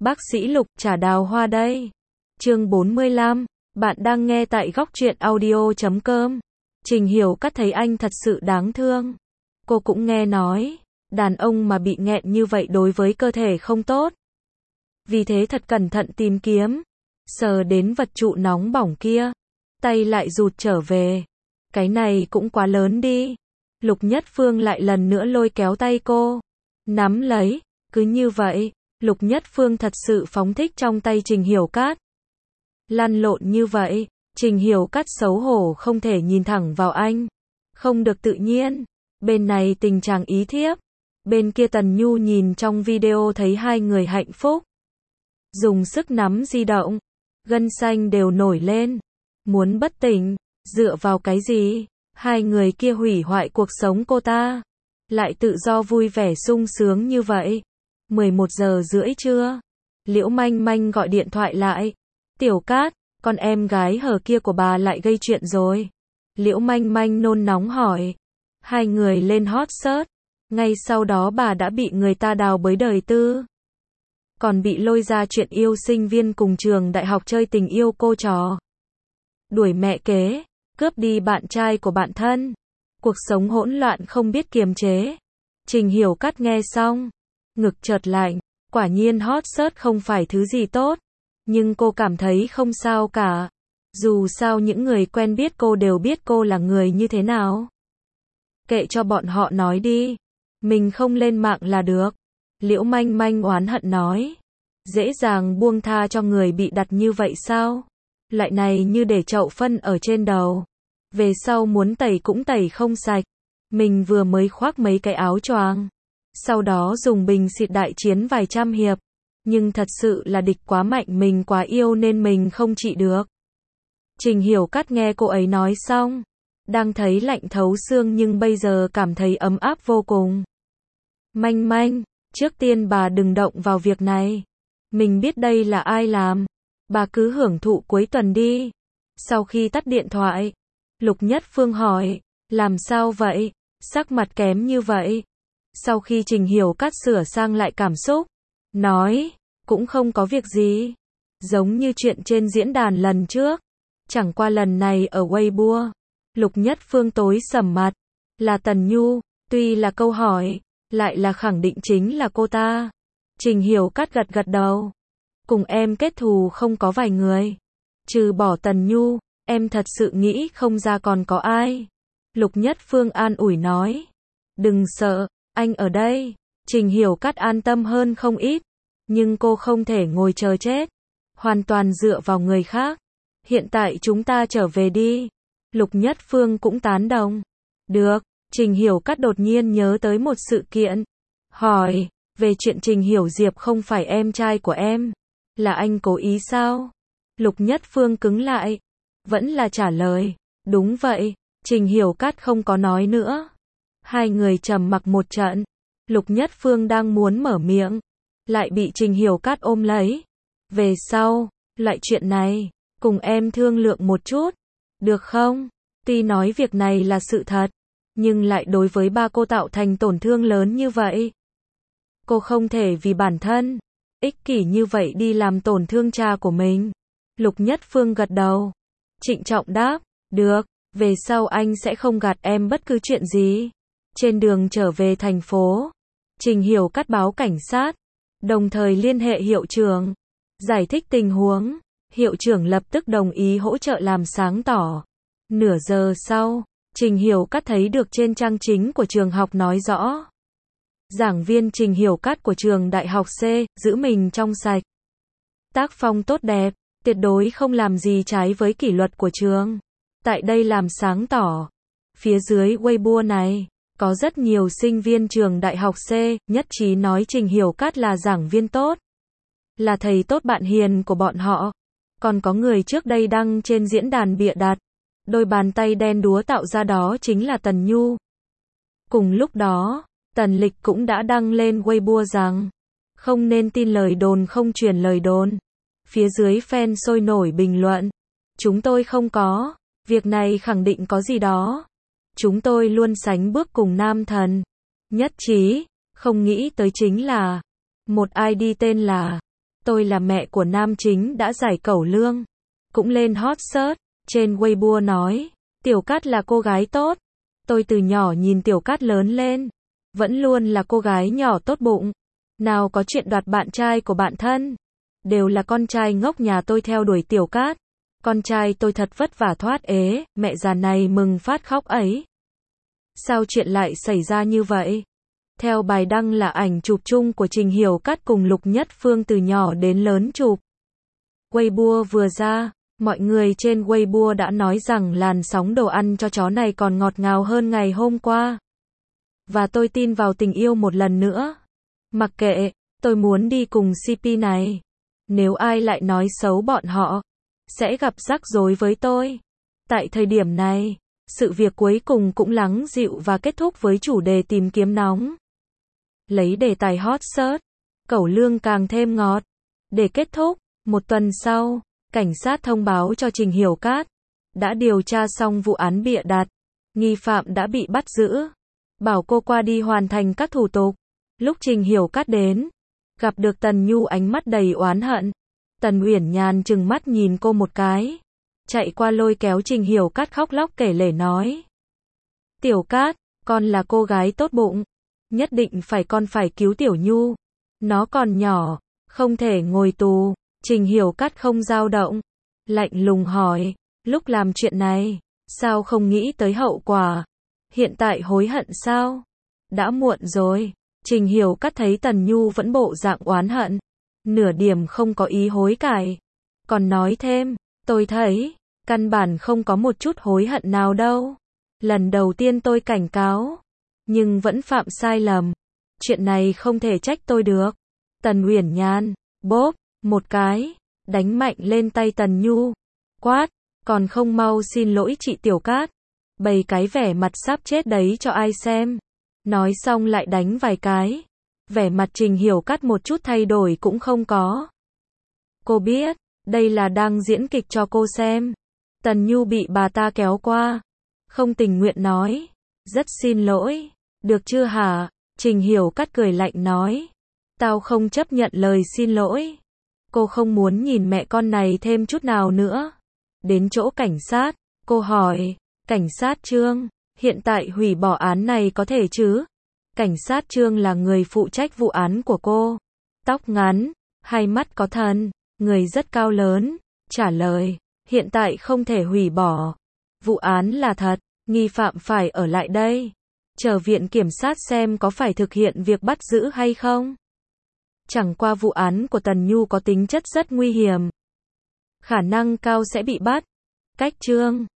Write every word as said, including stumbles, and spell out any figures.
Bác sĩ Lục trả đào hoa đây. Chương bốn mươi lăm, bạn đang nghe tại góc truyện audio chấm com. Trình Hiểu Cát thấy anh thật sự đáng thương. Cô cũng nghe nói, đàn ông mà bị nghẹn như vậy đối với cơ thể không tốt. Vì thế thật cẩn thận tìm kiếm, sờ đến vật trụ nóng bỏng kia, tay lại rụt trở về. Cái này cũng quá lớn đi. Lục Nhất Phương lại lần nữa lôi kéo tay cô, nắm lấy, cứ như vậy. Lục Nhất Phương thật sự phóng thích trong tay Trình Hiểu Cát. Lăn lộn như vậy, Trình Hiểu Cát xấu hổ không thể nhìn thẳng vào anh. Không được tự nhiên. Bên này tình trạng ý thiếp. Bên kia Tần Nhu nhìn trong video thấy hai người hạnh phúc. Dùng sức nắm di động. Gân xanh đều nổi lên. Muốn bất tỉnh. Dựa vào cái gì? Hai người kia hủy hoại cuộc sống cô ta. Lại tự do vui vẻ sung sướng như vậy. mười một giờ rưỡi trưa. Liễu Manh Manh gọi điện thoại lại. Tiểu Cát, con em gái hờ kia của bà lại gây chuyện rồi. Liễu Manh Manh nôn nóng hỏi. Hai người lên hot search. Ngay sau đó bà đã bị người ta đào bới đời tư. Còn bị lôi ra chuyện yêu sinh viên cùng trường đại học chơi tình yêu cô trò. Đuổi mẹ kế, cướp đi bạn trai của bạn thân. Cuộc sống hỗn loạn không biết kiềm chế. Trình Hiểu Cát nghe xong, ngực chợt lạnh. Quả nhiên hot search không phải thứ gì tốt. Nhưng cô cảm thấy không sao cả. Dù sao những người quen biết cô đều biết cô là người như thế nào. Kệ cho bọn họ nói đi. Mình không lên mạng là được. Liễu Manh Manh oán hận nói. Dễ dàng buông tha cho người bị đặt như vậy sao? Loại này như để chậu phân ở trên đầu. Về sau muốn tẩy cũng tẩy không sạch. Mình vừa mới khoác mấy cái áo choàng. Sau đó dùng bình xịt đại chiến vài trăm hiệp. Nhưng thật sự là địch quá mạnh, mình quá yêu nên mình không trị được. Trình Hiểu Cát nghe cô ấy nói xong. Đang thấy lạnh thấu xương nhưng bây giờ cảm thấy ấm áp vô cùng. Manh Manh, trước tiên bà đừng động vào việc này. Mình biết đây là ai làm. Bà cứ hưởng thụ cuối tuần đi. Sau khi tắt điện thoại, Lục Nhất Phương hỏi. Làm sao vậy? Sắc mặt kém như vậy. Sau khi Trình Hiểu Cát sửa sang lại cảm xúc, nói, cũng không có việc gì. Giống như chuyện trên diễn đàn lần trước. Chẳng qua lần này ở Weibo. Lục Nhất Phương tối sầm mặt. Là Tần Nhu. Tuy là câu hỏi, lại là khẳng định chính là cô ta. Trình Hiểu Cát gật gật đầu. Cùng em kết thù không có vài người. Trừ bỏ Tần Nhu, em thật sự nghĩ không ra còn có ai. Lục Nhất Phương an ủi nói. Đừng sợ, anh ở đây. Trình Hiểu Cát an tâm hơn không ít. Nhưng cô không thể ngồi chờ chết. Hoàn toàn dựa vào người khác. Hiện tại chúng ta trở về đi. Lục Nhất Phương cũng tán đồng. Được. Trình Hiểu Cát đột nhiên nhớ tới một sự kiện. Hỏi. Về chuyện Trình Hiểu Diệp không phải em trai của em. Là anh cố ý sao? Lục Nhất Phương cứng lại. Vẫn là trả lời. Đúng vậy. Trình Hiểu Cát không có nói nữa. Hai người trầm mặc một trận. Lục Nhất Phương đang muốn mở miệng. Lại bị Trình Hiểu Cát ôm lấy. Về sau, loại chuyện này, cùng em thương lượng một chút. Được không? Tuy nói việc này là sự thật. Nhưng lại đối với ba cô tạo thành tổn thương lớn như vậy. Cô không thể vì bản thân ích kỷ như vậy đi làm tổn thương cha của mình. Lục Nhất Phương gật đầu. Trịnh trọng đáp. Được. Về sau anh sẽ không gạt em bất cứ chuyện gì. Trên đường trở về thành phố, Trình Hiểu Cát báo cảnh sát. Đồng thời liên hệ hiệu trưởng. Giải thích tình huống. Hiệu trưởng lập tức đồng ý hỗ trợ làm sáng tỏ. Nửa giờ sau, Trình Hiểu Cát thấy được trên trang chính của trường học nói rõ. Giảng viên Trình Hiểu Cát của trường đại học C, giữ mình trong sạch. Tác phong tốt đẹp, tuyệt đối không làm gì trái với kỷ luật của trường. Tại đây làm sáng tỏ. Phía dưới Weibo này, có rất nhiều sinh viên trường đại học C, nhất trí nói Trình Hiểu Cát là giảng viên tốt. Là thầy tốt bạn hiền của bọn họ. Còn có người trước đây đăng trên diễn đàn bịa đặt. Đôi bàn tay đen đúa tạo ra đó chính là Tần Nhu. Cùng lúc đó, Tần Lịch cũng đã đăng lên Weibo rằng không nên tin lời đồn không truyền lời đồn. Phía dưới fan sôi nổi bình luận. Chúng tôi không có. Việc này khẳng định có gì đó. Chúng tôi luôn sánh bước cùng nam thần. Nhất trí. Không nghĩ tới chính là một i đê tên là Tôi là mẹ của nam chính đã giải Cẩu Lương. Cũng lên hot search, trên Weibo nói, Tiểu Cát là cô gái tốt. Tôi từ nhỏ nhìn Tiểu Cát lớn lên. Vẫn luôn là cô gái nhỏ tốt bụng. Nào có chuyện đoạt bạn trai của bạn thân. Đều là con trai ngốc nhà tôi theo đuổi Tiểu Cát. Con trai tôi thật vất vả thoát ế, mẹ già này mừng phát khóc ấy. Sao chuyện lại xảy ra như vậy? Theo bài đăng là ảnh chụp chung của Trình Hiểu Cát cùng Lục Nhất Phương từ nhỏ đến lớn chụp. Weibo vừa ra, mọi người trên Weibo đã nói rằng làn sóng đồ ăn cho chó này còn ngọt ngào hơn ngày hôm qua. Và tôi tin vào tình yêu một lần nữa. Mặc kệ, tôi muốn đi cùng xê pê này. Nếu ai lại nói xấu bọn họ, sẽ gặp rắc rối với tôi. Tại thời điểm này, sự việc cuối cùng cũng lắng dịu và kết thúc với chủ đề tìm kiếm nóng. Lấy đề tài hot search, Cẩu Lương càng thêm ngọt. Để kết thúc, một tuần sau, cảnh sát thông báo cho Trình Hiểu Cát đã điều tra xong vụ án bịa đặt. Nghi phạm đã bị bắt giữ. Bảo cô qua đi hoàn thành các thủ tục. Lúc Trình Hiểu Cát đến, gặp được Tần Nhu ánh mắt đầy oán hận. Tần Uyển Nhàn trừng mắt nhìn cô một cái. Chạy qua lôi kéo Trình Hiểu Cát khóc lóc kể lể nói. Tiểu Cát, con là cô gái tốt bụng. Nhất định phải con phải cứu Tiểu Nhu. Nó còn nhỏ, không thể ngồi tù. Trình Hiểu Cát không dao động. Lạnh lùng hỏi, lúc làm chuyện này, sao không nghĩ tới hậu quả? Hiện tại hối hận sao? Đã muộn rồi. Trình Hiểu Cát thấy Tần Nhu vẫn bộ dạng oán hận. Nửa điểm không có ý hối cải. Còn nói thêm, tôi thấy, căn bản không có một chút hối hận nào đâu. Lần đầu tiên tôi cảnh cáo, nhưng vẫn phạm sai lầm. Chuyện này không thể trách tôi được. Tần Uyển Nhan, bóp, một cái, đánh mạnh lên tay Tần Nhu. Quát, còn không mau xin lỗi chị Tiểu Cát. Bày cái vẻ mặt sắp chết đấy cho ai xem. Nói xong lại đánh vài cái. Vẻ mặt Trình Hiểu Cát một chút thay đổi cũng không có. Cô biết, đây là đang diễn kịch cho cô xem. Tần Nhu bị bà ta kéo qua. Không tình nguyện nói. Rất xin lỗi. Được chưa hả? Trình Hiểu Cát cười lạnh nói. Tao không chấp nhận lời xin lỗi. Cô không muốn nhìn mẹ con này thêm chút nào nữa. Đến chỗ cảnh sát, cô hỏi. Cảnh sát Trương, hiện tại hủy bỏ án này có thể chứ? Cảnh sát Trương là người phụ trách vụ án của cô. Tóc ngắn, hai mắt có thần, người rất cao lớn. Trả lời, hiện tại không thể hủy bỏ. Vụ án là thật, nghi phạm phải ở lại đây. Chờ viện kiểm sát xem có phải thực hiện việc bắt giữ hay không. Chẳng qua vụ án của Tần Nhu có tính chất rất nguy hiểm. Khả năng cao sẽ bị bắt. Cách Trương.